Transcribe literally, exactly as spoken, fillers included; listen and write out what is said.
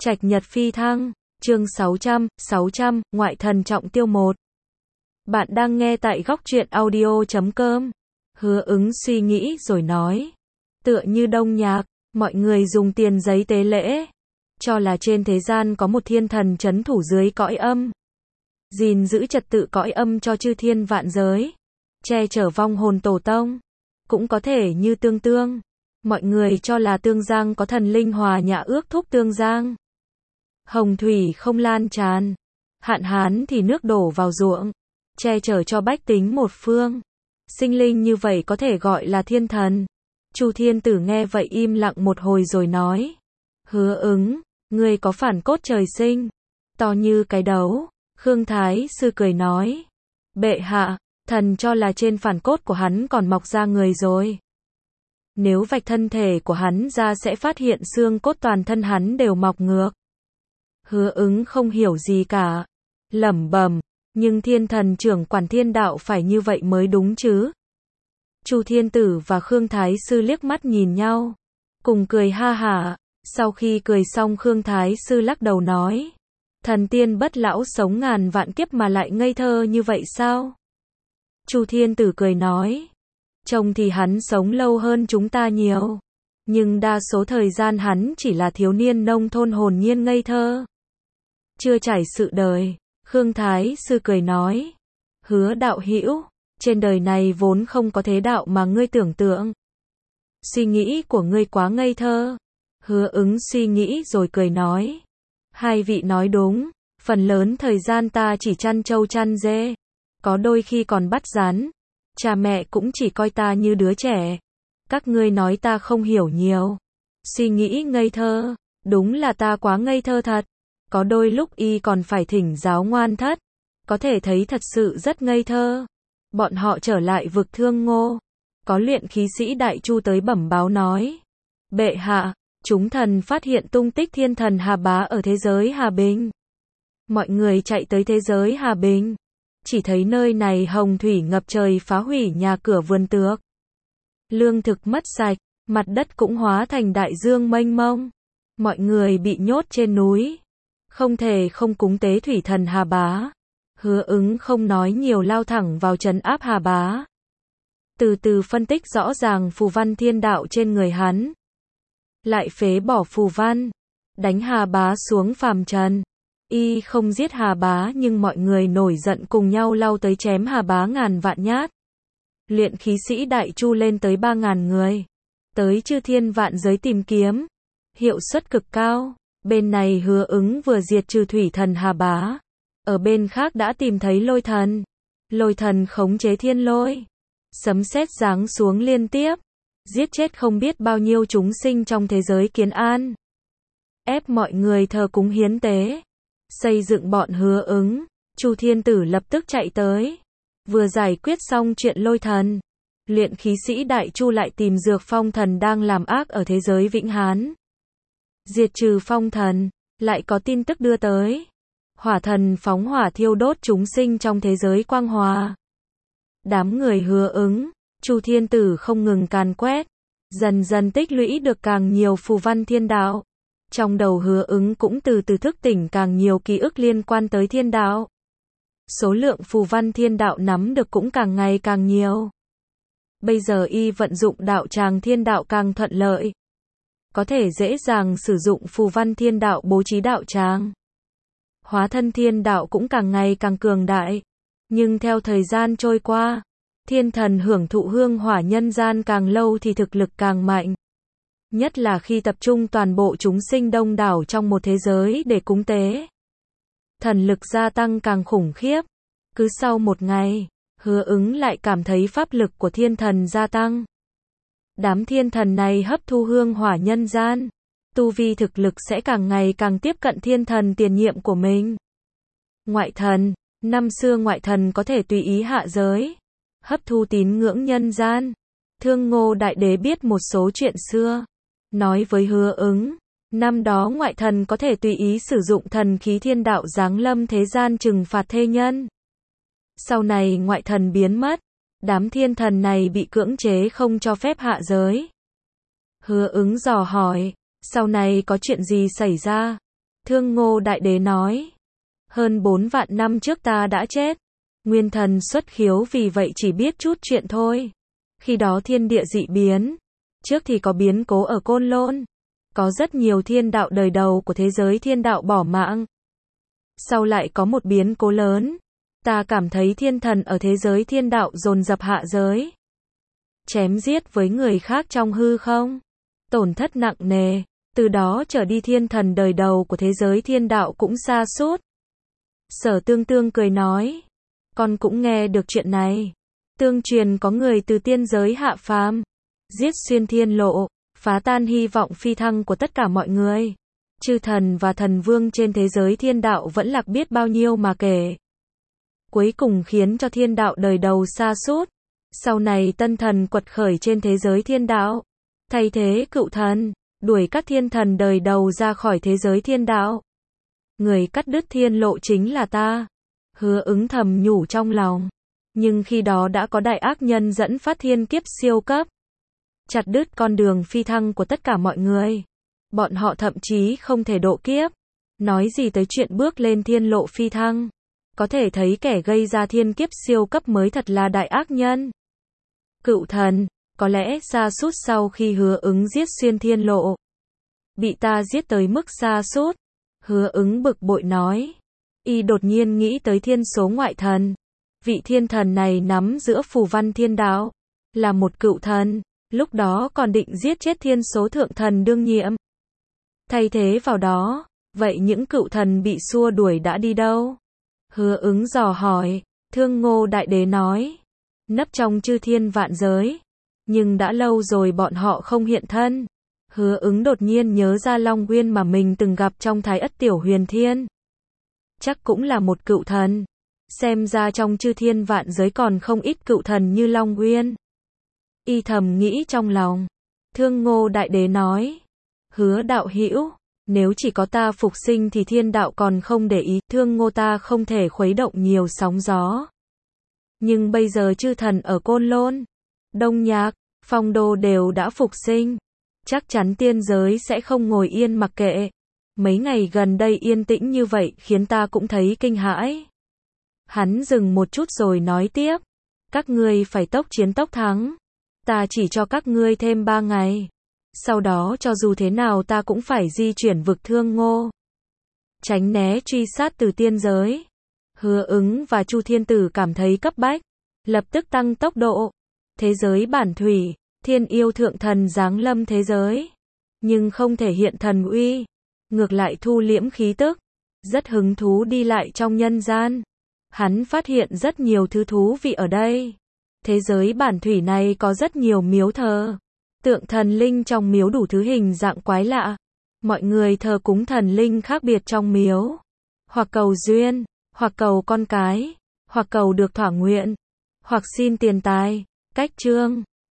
Trạch Nhật phi thăng, chương sáu trăm, sáu trăm, ngoại thần trọng tiêu một. Bạn đang nghe tại góc truyện audio chấm com. Hứa Ứng suy nghĩ rồi nói. Tựa như Đông Nhạc, mọi người dùng tiền giấy tế lễ, cho là trên thế gian có một thiên thần trấn thủ dưới cõi âm, gìn giữ trật tự cõi âm cho chư thiên vạn giới, che chở vong hồn tổ tông. Cũng có thể như Tương Tương, mọi người cho là Tương Giang có thần linh hòa nhã ước thúc Tương Giang. Hồng thủy không lan tràn, hạn hán thì nước đổ vào ruộng, che chở cho bách tính một phương. Sinh linh như vậy có thể gọi là thiên thần. Chu Thiên Tử nghe vậy im lặng một hồi rồi nói. Hứa Ứng, ngươi có phản cốt trời sinh, to như cái đấu. Khương Thái Sư cười nói. Bệ hạ, thần cho là trên phản cốt của hắn còn mọc ra người rồi. Nếu vạch thân thể của hắn ra sẽ phát hiện xương cốt toàn thân hắn đều mọc ngược. Hứa Ứng không hiểu gì cả, lẩm bẩm, nhưng thiên thần trưởng quản thiên đạo phải như vậy mới đúng chứ. Chu Thiên Tử và Khương Thái Sư liếc mắt nhìn nhau, cùng cười ha hả. Sau khi cười xong Khương Thái Sư lắc đầu nói, thần tiên bất lão sống ngàn vạn kiếp mà lại ngây thơ như vậy sao? Chu Thiên Tử cười nói, trông thì hắn sống lâu hơn chúng ta nhiều, nhưng đa số thời gian hắn chỉ là thiếu niên nông thôn hồn nhiên ngây thơ, chưa trải sự đời. Khương Thái Sư cười nói, Hứa đạo hữu, trên đời này vốn không có thế đạo mà ngươi tưởng tượng. Suy nghĩ của ngươi quá ngây thơ. Hứa Ứng suy nghĩ rồi cười nói, hai vị nói đúng, phần lớn thời gian ta chỉ chăn trâu chăn dê, có đôi khi còn bắt rắn. Cha mẹ cũng chỉ coi ta như đứa trẻ. Các ngươi nói ta không hiểu nhiều, suy nghĩ ngây thơ, đúng là ta quá ngây thơ thật. Có đôi lúc y còn phải thỉnh giáo ngoan thất, có thể thấy thật sự rất ngây thơ. Bọn họ trở lại vực Thương Ngô, có luyện khí sĩ Đại Chu tới bẩm báo nói, bệ hạ, chúng thần phát hiện tung tích thiên thần Hà Bá ở thế giới Hà Bình. Mọi người chạy tới thế giới Hà Bình, chỉ thấy nơi này hồng thủy ngập trời phá hủy nhà cửa vườn tược, lương thực mất sạch, mặt đất cũng hóa thành đại dương mênh mông. Mọi người bị nhốt trên núi, không thể không cúng tế thủy thần Hà Bá. Hứa Ứng không nói nhiều lao thẳng vào trấn áp Hà Bá, từ từ phân tích rõ ràng phù văn thiên đạo trên người hắn, lại phế bỏ phù văn, đánh Hà Bá xuống phàm trần. Y không giết Hà Bá nhưng mọi người nổi giận cùng nhau lao tới chém Hà Bá ngàn vạn nhát. Luyện khí sĩ Đại Chu lên tới ba ngàn người, tới chư thiên vạn giới tìm kiếm, hiệu suất cực cao. Bên này Hứa Ứng vừa diệt trừ thủy thần Hà Bá, ở bên khác đã tìm thấy lôi thần. Lôi thần khống chế thiên lôi, sấm sét giáng xuống liên tiếp, giết chết không biết bao nhiêu chúng sinh trong thế giới Kiến An, ép mọi người thờ cúng hiến tế, xây dựng bọn Hứa Ứng. Chu Thiên Tử lập tức chạy tới, vừa giải quyết xong chuyện lôi thần, luyện khí sĩ Đại Chu lại tìm Dược Phong thần đang làm ác ở thế giới Vĩnh Hán. Diệt trừ phong thần, lại có tin tức đưa tới, hỏa thần phóng hỏa thiêu đốt chúng sinh trong thế giới Quang Hòa. Đám người Hứa Ứng, Chu Thiên Tử không ngừng càn quét, dần dần tích lũy được càng nhiều phù văn thiên đạo. Trong đầu Hứa Ứng cũng từ từ thức tỉnh càng nhiều ký ức liên quan tới thiên đạo. Số lượng phù văn thiên đạo nắm được cũng càng ngày càng nhiều. Bây giờ y vận dụng đạo tràng thiên đạo càng thuận lợi, có thể dễ dàng sử dụng phù văn thiên đạo bố trí đạo tràng. Hóa thân thiên đạo cũng càng ngày càng cường đại. Nhưng theo thời gian trôi qua, thiên thần hưởng thụ hương hỏa nhân gian càng lâu thì thực lực càng mạnh. Nhất là khi tập trung toàn bộ chúng sinh đông đảo trong một thế giới để cúng tế, thần lực gia tăng càng khủng khiếp. Cứ sau một ngày, Hứa Ứng lại cảm thấy pháp lực của thiên thần gia tăng. Đám thiên thần này hấp thu hương hỏa nhân gian, tu vi thực lực sẽ càng ngày càng tiếp cận thiên thần tiền nhiệm của mình. Ngoại thần, năm xưa ngoại thần có thể tùy ý hạ giới, hấp thu tín ngưỡng nhân gian. Thương Ngô Đại Đế biết một số chuyện xưa, nói với Hứa Ứng, năm đó ngoại thần có thể tùy ý sử dụng thần khí thiên đạo giáng lâm thế gian trừng phạt thê nhân. Sau này ngoại thần biến mất, đám thiên thần này bị cưỡng chế không cho phép hạ giới. Hứa Ứng dò hỏi, sau này có chuyện gì xảy ra? Thương Ngô Đại Đế nói. Hơn bốn vạn năm trước ta đã chết. Nguyên thần xuất khiếu vì vậy chỉ biết chút chuyện thôi. Khi đó thiên địa dị biến. Trước thì có biến cố ở Côn Lôn. Có rất nhiều thiên đạo đời đầu của thế giới thiên đạo bỏ mạng. Sau lại có một biến cố lớn. Ta cảm thấy thiên thần ở thế giới thiên đạo dồn dập hạ giới. Chém giết với người khác trong hư không. Tổn thất nặng nề. Từ đó trở đi thiên thần đời đầu của thế giới thiên đạo cũng sa sút. Sở Tương Tương cười nói. Con cũng nghe được chuyện này. Tương truyền có người từ tiên giới hạ phàm. Giết xuyên thiên lộ. Phá tan hy vọng phi thăng của tất cả mọi người. Chư thần và thần vương trên thế giới thiên đạo vẫn lạc biết bao nhiêu mà kể. Cuối cùng khiến cho thiên đạo đời đầu sa sút. Sau này tân thần quật khởi trên thế giới thiên đạo. Thay thế cựu thần. Đuổi các thiên thần đời đầu ra khỏi thế giới thiên đạo. Người cắt đứt thiên lộ chính là ta. Hứa Ứng thầm nhủ trong lòng. Nhưng khi đó đã có đại ác nhân dẫn phát thiên kiếp siêu cấp. Chặt đứt con đường phi thăng của tất cả mọi người. Bọn họ thậm chí không thể độ kiếp. Nói gì tới chuyện bước lên thiên lộ phi thăng. Có thể thấy kẻ gây ra thiên kiếp siêu cấp mới thật là đại ác nhân. Cựu thần, có lẽ sa sút sau khi Hứa Ứng giết xuyên thiên lộ. Bị ta giết tới mức sa sút. Hứa Ứng bực bội nói. Y đột nhiên nghĩ tới thiên số ngoại thần. Vị thiên thần này nắm giữa phù văn thiên đạo. Là một cựu thần. Lúc đó còn định giết chết thiên số thượng thần đương nhiệm. Thay thế vào đó. Vậy những cựu thần bị xua đuổi đã đi đâu? Hứa Ứng dò hỏi. Thương Ngô Đại Đế nói. Nấp trong chư thiên vạn giới. Nhưng đã lâu rồi bọn họ không hiện thân. Hứa Ứng đột nhiên nhớ ra Long Nguyên mà mình từng gặp trong Thái Ất Tiểu Huyền Thiên. Chắc cũng là một cựu thần. Xem ra trong chư thiên vạn giới còn không ít cựu thần như Long Nguyên. Y thầm nghĩ trong lòng. Thương Ngô Đại Đế nói. Hứa đạo hữu, nếu chỉ có ta phục sinh thì thiên đạo còn không để ý. Thương Ngô ta không thể khuấy động nhiều sóng gió. Nhưng bây giờ chư thần ở Côn Lôn, Đông Nhạc, Phong Đô đều đã phục sinh. Chắc chắn tiên giới sẽ không ngồi yên mặc kệ. Mấy ngày gần đây yên tĩnh như vậy khiến ta cũng thấy kinh hãi. Hắn dừng một chút rồi nói tiếp. Các ngươi phải tốc chiến tốc thắng. Ta chỉ cho các ngươi thêm ba ngày. Sau đó cho dù thế nào ta cũng phải di chuyển vực Thương Ngô. Tránh né truy sát từ tiên giới. Hứa Ứng và Chu Thiên Tử cảm thấy cấp bách. Lập tức tăng tốc độ. Thế giới bản thủy. Thiên yêu thượng thần giáng lâm thế giới. Nhưng không thể hiện thần uy. Ngược lại thu liễm khí tức. Rất hứng thú đi lại trong nhân gian. Hắn phát hiện rất nhiều thứ thú vị ở đây. Thế giới bản thủy này có rất nhiều miếu thờ. Tượng thần linh trong miếu đủ thứ hình dạng quái lạ. Mọi người thờ cúng thần linh khác biệt trong miếu. Hoặc cầu duyên, hoặc cầu con cái, hoặc cầu được thỏa nguyện, hoặc xin tiền tài, cách trương.